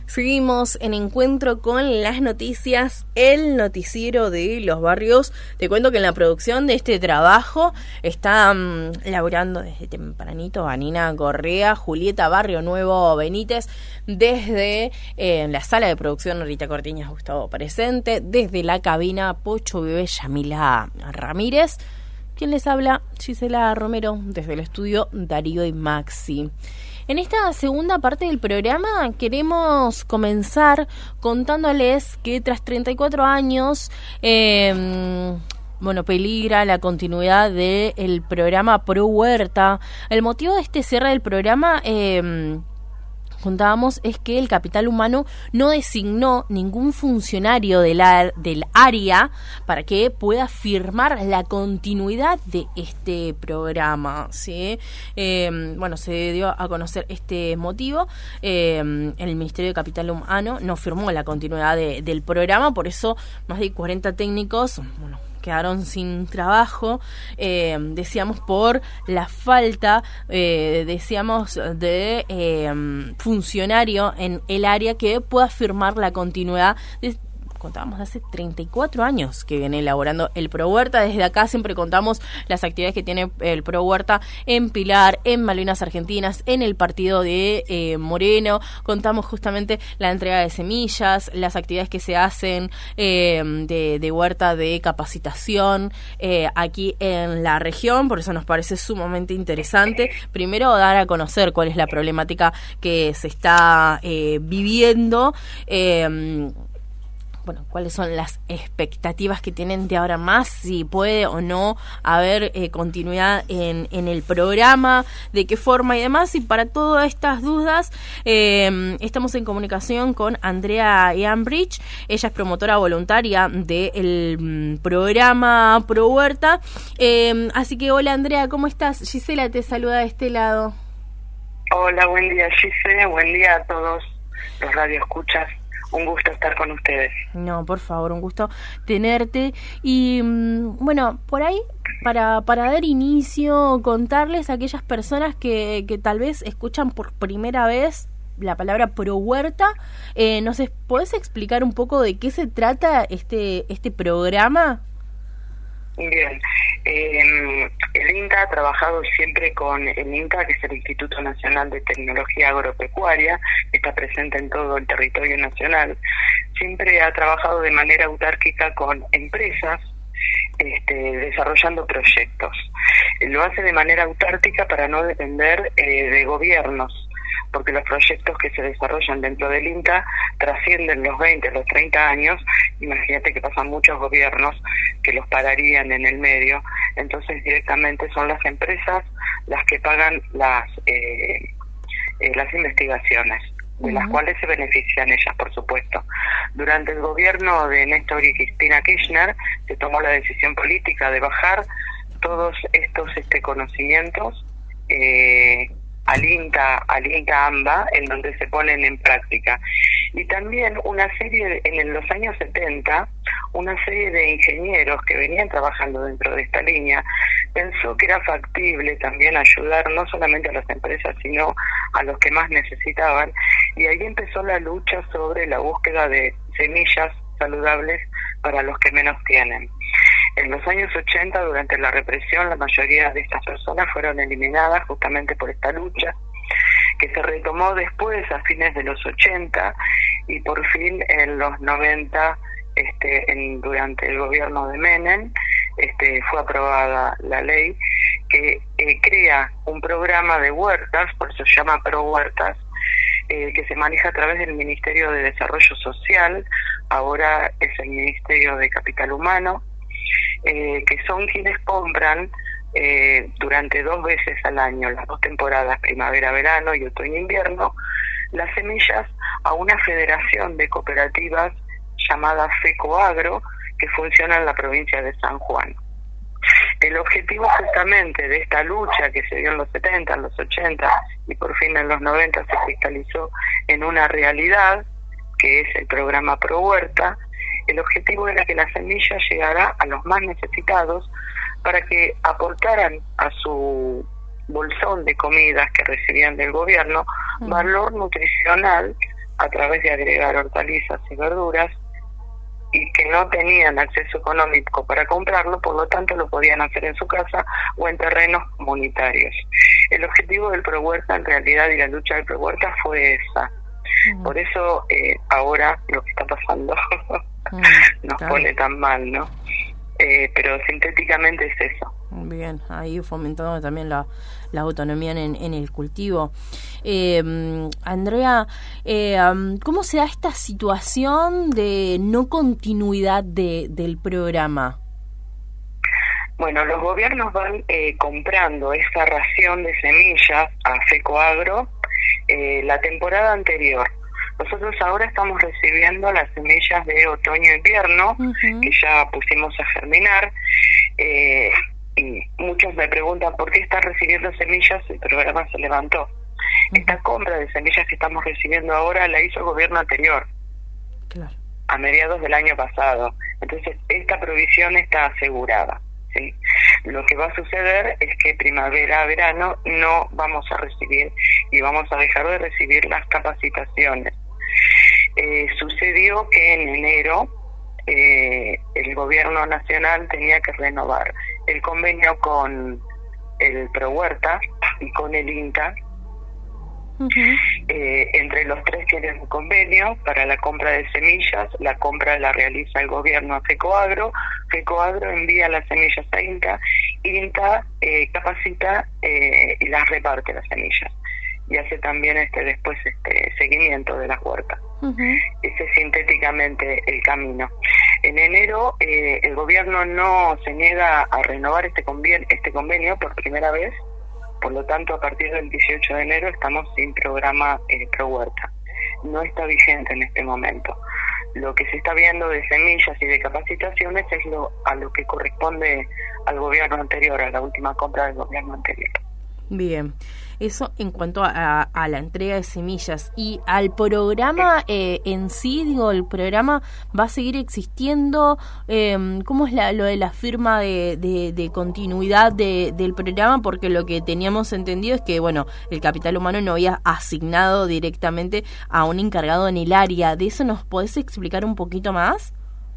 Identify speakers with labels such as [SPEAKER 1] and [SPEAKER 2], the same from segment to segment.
[SPEAKER 1] Seguimos en Encuentro con las Noticias, el noticiero de los barrios. Te cuento que en la producción de este trabajo está laburando desde tempranito Vanina Correa, Julieta Barrio Nuevo Benítez, desde la sala de producción Rita Cortiñas Gustavo presente, desde la cabina Pocho Bebé Yamila Ramírez. Quien les habla, Gisela Romero, desde el estudio Darío y Maxi. En esta segunda parte del programa queremos comenzar contándoles que tras 34 años, peligra la continuidad del programa Pro Huerta. El motivo de este cierre del programa, contábamos, es que el capital humano no designó ningún funcionario del área para que pueda firmar la continuidad de este programa, ¿sí? Se dio a conocer este motivo. El Ministerio de Capital Humano no firmó la continuidad del programa, por eso más de 40 técnicos, quedaron sin trabajo, decíamos por la falta, de funcionario en el área que pueda firmar la continuidad contábamos hace 34 años que viene elaborando el Pro Huerta. Desde acá siempre contamos las actividades que tiene el Pro Huerta en Pilar, en Malvinas Argentinas, en el partido de Moreno. Contamos justamente la entrega de semillas, las actividades que se hacen de huerta de capacitación aquí en la región. Por eso nos parece sumamente interesante. Primero, dar a conocer cuál es la problemática que se está viviendo. Cuáles son las expectativas que tienen de ahora más, si puede o no haber continuidad en el programa, de qué forma y demás. Y para todas estas dudas, estamos en comunicación con Andrea Iambridge. Ella es promotora voluntaria del programa Pro Huerta. Así que, hola Andrea, ¿cómo estás? Gisela te saluda de este lado.
[SPEAKER 2] Hola, buen día Gisela, buen día a todos los radioescuchas. Un gusto estar con ustedes.
[SPEAKER 1] No, por favor, un gusto tenerte. Y por ahí, para dar inicio, contarles a aquellas personas que tal vez escuchan por primera vez la palabra Pro Huerta, ¿podés explicar un poco de qué se trata este programa?
[SPEAKER 2] Bien, el INTA ha trabajado siempre con el INTA, que es el Instituto Nacional de Tecnología Agropecuaria, que está presente en todo el territorio nacional. Siempre ha trabajado de manera autárquica con empresas, desarrollando proyectos. Lo hace de manera autárquica para no depender de gobiernos, porque los proyectos que se desarrollan dentro del INTA trascienden los 20, los 30 años. Imagínate que pasan muchos gobiernos que los pararían en el medio. Entonces directamente son las empresas las que pagan las investigaciones, de las cuales se benefician ellas, por supuesto. Durante el gobierno de Néstor y Cristina Kirchner se tomó la decisión política de bajar todos estos conocimientos al INTA AMBA, en donde se ponen en práctica. Y también en los años 70, una serie de ingenieros que venían trabajando dentro de esta línea pensó que era factible también ayudar no solamente a las empresas, sino a los que más necesitaban, y ahí empezó la lucha sobre la búsqueda de semillas saludables para los que menos tienen. En los años 80, durante la represión, la mayoría de estas personas fueron eliminadas justamente por esta lucha, que se retomó después a fines de los 80 y por fin en los 90, durante el gobierno de Menem, fue aprobada la ley que crea un programa de huertas, por eso se llama Pro Huertas, que se maneja a través del Ministerio de Desarrollo Social, ahora es el Ministerio de Capital Humano, que son quienes compran durante 2 veces al año, las 2 temporadas, primavera-verano y otoño-invierno, las semillas a una federación de cooperativas llamada FECOAGRO, que funciona en la provincia de San Juan. El objetivo justamente de esta lucha que se dio en los 70, en los 80 y por fin en los 90 se cristalizó en una realidad, que es el programa Pro Huerta. El objetivo era que la semilla llegara a los más necesitados para que aportaran a su bolsón de comidas que recibían del gobierno valor nutricional a través de agregar hortalizas y verduras, y que no tenían acceso económico para comprarlo, por lo tanto lo podían hacer en su casa o en terrenos comunitarios. El objetivo del ProHuerta en realidad y la lucha del ProHuerta fue esa. Por eso ahora lo que está pasando nos pone tan mal, ¿no? Pero sintéticamente es eso.
[SPEAKER 1] Bien, ahí fomentando también la autonomía en el cultivo. Andrea, ¿cómo se da esta situación de no continuidad del programa?
[SPEAKER 2] Bueno, los gobiernos van comprando esa ración de semillas a FECOAGRO la temporada anterior. Nosotros ahora estamos recibiendo las semillas de otoño-invierno, que ya pusimos a germinar. Y muchos me preguntan por qué están recibiendo semillas, el programa se levantó. Esta compra de semillas que estamos recibiendo ahora la hizo el gobierno anterior, a mediados del año pasado. Entonces, esta provisión está asegurada, ¿sí? Lo que va a suceder es que primavera-verano no vamos a recibir y vamos a dejar de recibir las capacitaciones. Sucedió que en enero el gobierno nacional tenía que renovar el convenio con el ProHuerta y con el INTA. Entre los tres tienen un convenio para la compra de semillas. La compra la realiza el gobierno a FECOAGRO. FECOAGRO envía las semillas a INTA. INTA capacita y las reparte las semillas y hace también después seguimiento de las huertas. Ese es sintéticamente el camino. En enero el gobierno no se niega a renovar este convenio por primera vez. Por lo tanto, a partir del 18 de enero estamos sin programa ProHuerta. No está vigente en este momento. Lo que se está viendo de semillas y de capacitaciones es a lo que corresponde al gobierno anterior, a la última compra del gobierno anterior.
[SPEAKER 1] Bien, eso en cuanto a la entrega de semillas. Y al programa en sí, digo, ¿el programa va a seguir existiendo? ¿Cómo es lo de la firma de continuidad del programa? Porque lo que teníamos entendido es que, bueno, el capital humano no había asignado directamente a un encargado en el área. ¿De eso nos podés explicar un poquito más?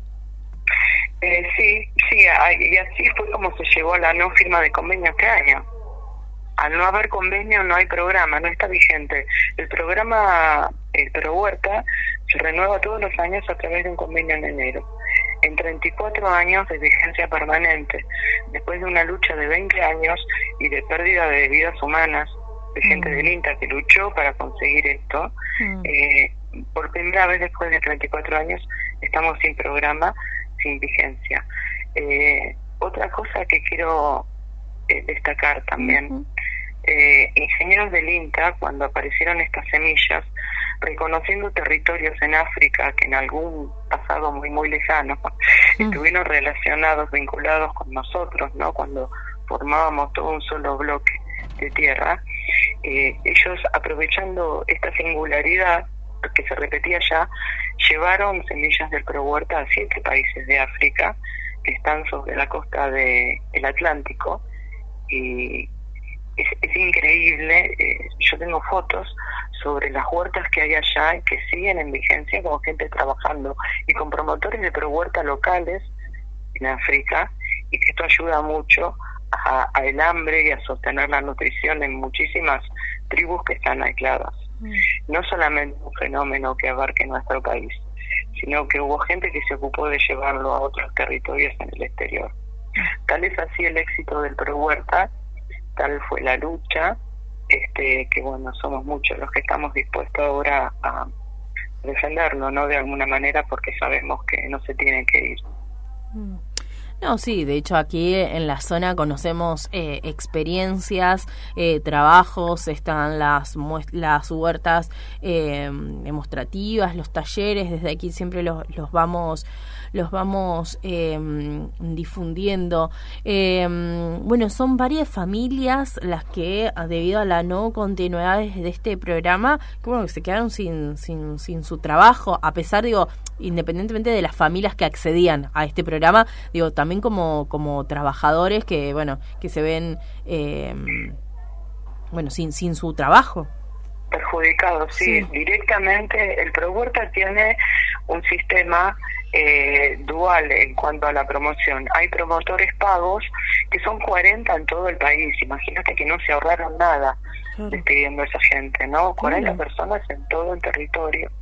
[SPEAKER 2] Sí, y así fue como se llegó a la no firma de convenio este año. Al no haber convenio no hay programa, no está vigente. El programa, el ProHuerta, se renueva todos los años a través de un convenio en enero. En 34 años de vigencia permanente, después de una lucha de 20 años y de pérdida de vidas humanas, de gente del INTA que luchó para conseguir esto, por primera vez después de 34 años estamos sin programa, sin vigencia. Otra cosa que quiero destacar también, ingenieros del INTA, cuando aparecieron estas semillas, reconociendo territorios en África que en algún pasado muy muy lejano estuvieron relacionados, vinculados con nosotros, ¿no? Cuando formábamos todo un solo bloque de tierra, ellos, aprovechando esta singularidad que se repetía ya, llevaron semillas del ProHuerta a 7 países de África que están sobre la costa del Atlántico, y es increíble. Yo tengo fotos sobre las huertas que hay allá y que siguen en vigencia, con gente trabajando y con promotores de ProHuerta locales en África, y que esto ayuda mucho a el hambre y a sostener la nutrición en muchísimas tribus que están aisladas. No solamente un fenómeno que abarque nuestro país, sino que hubo gente que se ocupó de llevarlo a otros territorios en el exterior. Tal es así el éxito del ProHuerta, tal fue la lucha, que bueno, somos muchos los que estamos dispuestos ahora a defenderlo, ¿no? De alguna manera, porque sabemos que no se tiene que ir.
[SPEAKER 1] No, sí, de hecho aquí en la zona conocemos experiencias, trabajos, están las huertas demostrativas, los talleres, desde aquí siempre los vamos difundiendo. Bueno, son varias familias las que, debido a la no continuidad de este programa, que bueno, que se quedaron sin su trabajo, a pesar, digo, independientemente de las familias que accedían a este programa, digo, también como trabajadores que, bueno, que se ven, sin su trabajo.
[SPEAKER 2] perjudicados, sí. Directamente el ProHuerta tiene un sistema dual en cuanto a la promoción. Hay promotores pagos que son 40 en todo el país. Imagínate que no se ahorraron nada despidiendo a esa gente, ¿no? 40 personas en todo el territorio.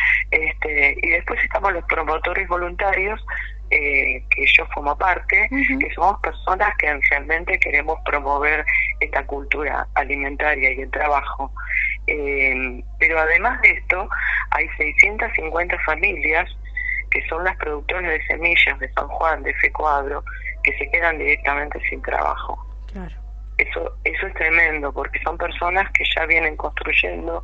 [SPEAKER 2] Y después estamos los promotores voluntarios, que yo formo parte, que somos personas que realmente queremos promover esta cultura alimentaria y el trabajo. Pero además de esto, hay 650 familias que son las productoras de semillas de San Juan, de Fecoagro, que se quedan directamente sin trabajo.
[SPEAKER 1] Claro.
[SPEAKER 2] Eso es tremendo, porque son personas que ya vienen construyendo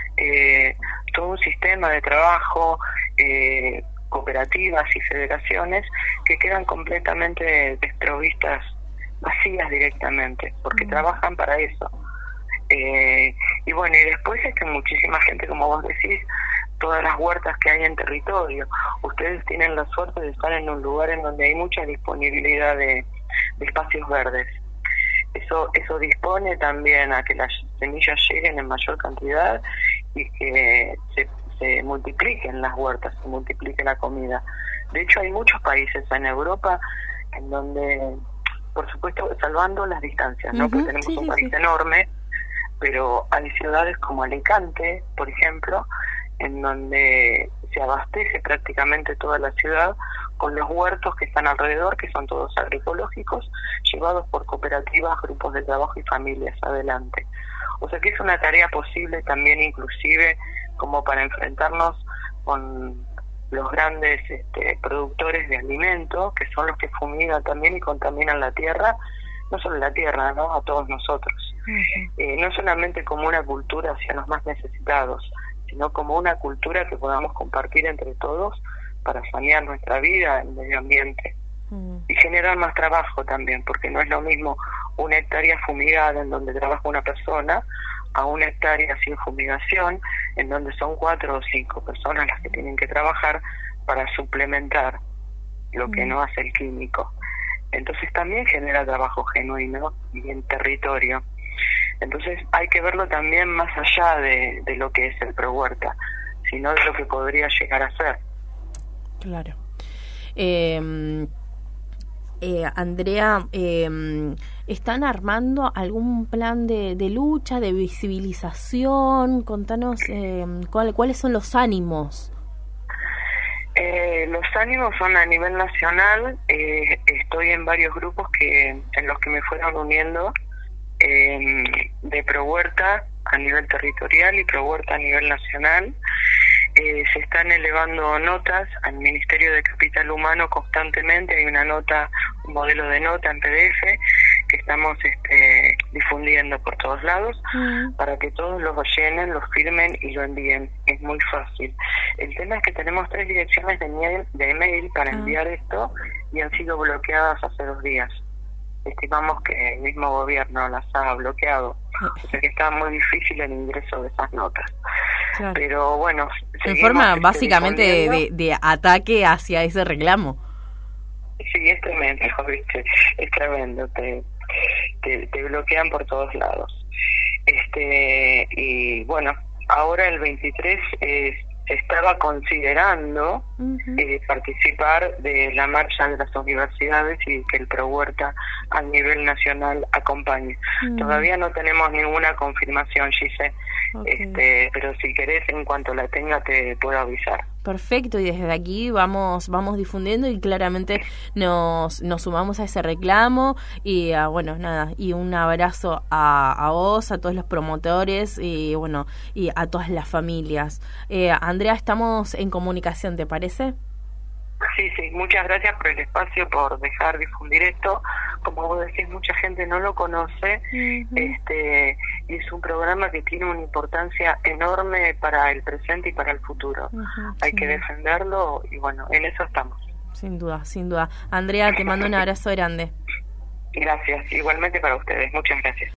[SPEAKER 2] todo un sistema de trabajo, cooperativas y federaciones que quedan completamente desprovistas, vacías directamente, porque trabajan para eso. Y bueno, y después es que muchísima gente, como vos decís, todas las huertas que hay en territorio. Ustedes tienen la suerte de estar en un lugar en donde hay mucha disponibilidad de espacios verdes. Eso dispone también a que las semillas lleguen en mayor cantidad y que se multipliquen las huertas, se multiplique la comida. De hecho, hay muchos países en Europa en donde, por supuesto, salvando las distancias, ¿no? Porque tenemos un país enorme, pero hay ciudades como Alicante, por ejemplo, en donde se abastece prácticamente toda la ciudad con los huertos que están alrededor, que son todos agroecológicos, llevados por cooperativas, grupos de trabajo y familias adelante. O sea que es una tarea posible también, inclusive, como para enfrentarnos con los grandes productores de alimentos, que son los que fumigan también y contaminan la tierra, no solo la tierra, ¿no? A todos nosotros. No solamente como una cultura hacia los más necesitados, sino como una cultura que podamos compartir entre todos para sanear nuestra vida, el medio ambiente, y generar más trabajo también, porque no es lo mismo una hectárea fumigada en donde trabaja una persona a una hectárea sin fumigación en donde son 4 o 5 personas las que tienen que trabajar para suplementar lo que no hace el químico. Entonces también genera trabajo genuino y en territorio. Entonces hay que verlo también más allá de lo que es el ProHuerta, sino de lo que podría llegar a ser.
[SPEAKER 1] Claro. Andrea, ¿están armando algún plan de lucha, de visibilización? Contanos cuáles son los ánimos.
[SPEAKER 2] Los ánimos son a nivel nacional. Estoy en varios grupos en los que me fueron uniendo, de ProHuerta a nivel territorial y ProHuerta a nivel nacional. Se están elevando notas al Ministerio de Capital Humano constantemente. Hay una nota, un modelo de nota en PDF que estamos difundiendo por todos lados para que todos los llenen, los firmen y lo envíen. Es muy fácil. El tema es que tenemos 3 direcciones de email para enviar esto y han sido bloqueadas hace 2 días. Estimamos que el mismo gobierno las ha bloqueado, o sea que está muy difícil el ingreso de esas notas. Claro. Pero bueno,
[SPEAKER 1] en forma básicamente de ataque hacia ese reclamo.
[SPEAKER 2] Sí, es tremendo, ¿viste? Es tremendo, te bloquean por todos lados. Y bueno, ahora el 23 se estaba considerando participar de la marcha de las universidades y que el ProHuerta a nivel nacional acompañe. Todavía no tenemos ninguna confirmación, Gise, pero si querés, en cuanto la tenga, te puedo avisar.
[SPEAKER 1] Perfecto, y desde aquí vamos difundiendo y claramente nos sumamos a ese reclamo y bueno, nada, y un abrazo a vos, a todos los promotores y bueno, y a todas las familias. Andrea, estamos en comunicación, ¿te parece?
[SPEAKER 2] Sí, muchas gracias por el espacio, por dejar difundir esto. Como vos decís, mucha gente no lo conoce, y es un programa que tiene una importancia enorme para el presente y para el futuro. Hay que defenderlo y bueno, en eso estamos.
[SPEAKER 1] Sin duda. Andrea, te mando un abrazo grande.
[SPEAKER 2] Gracias, igualmente para ustedes. Muchas gracias.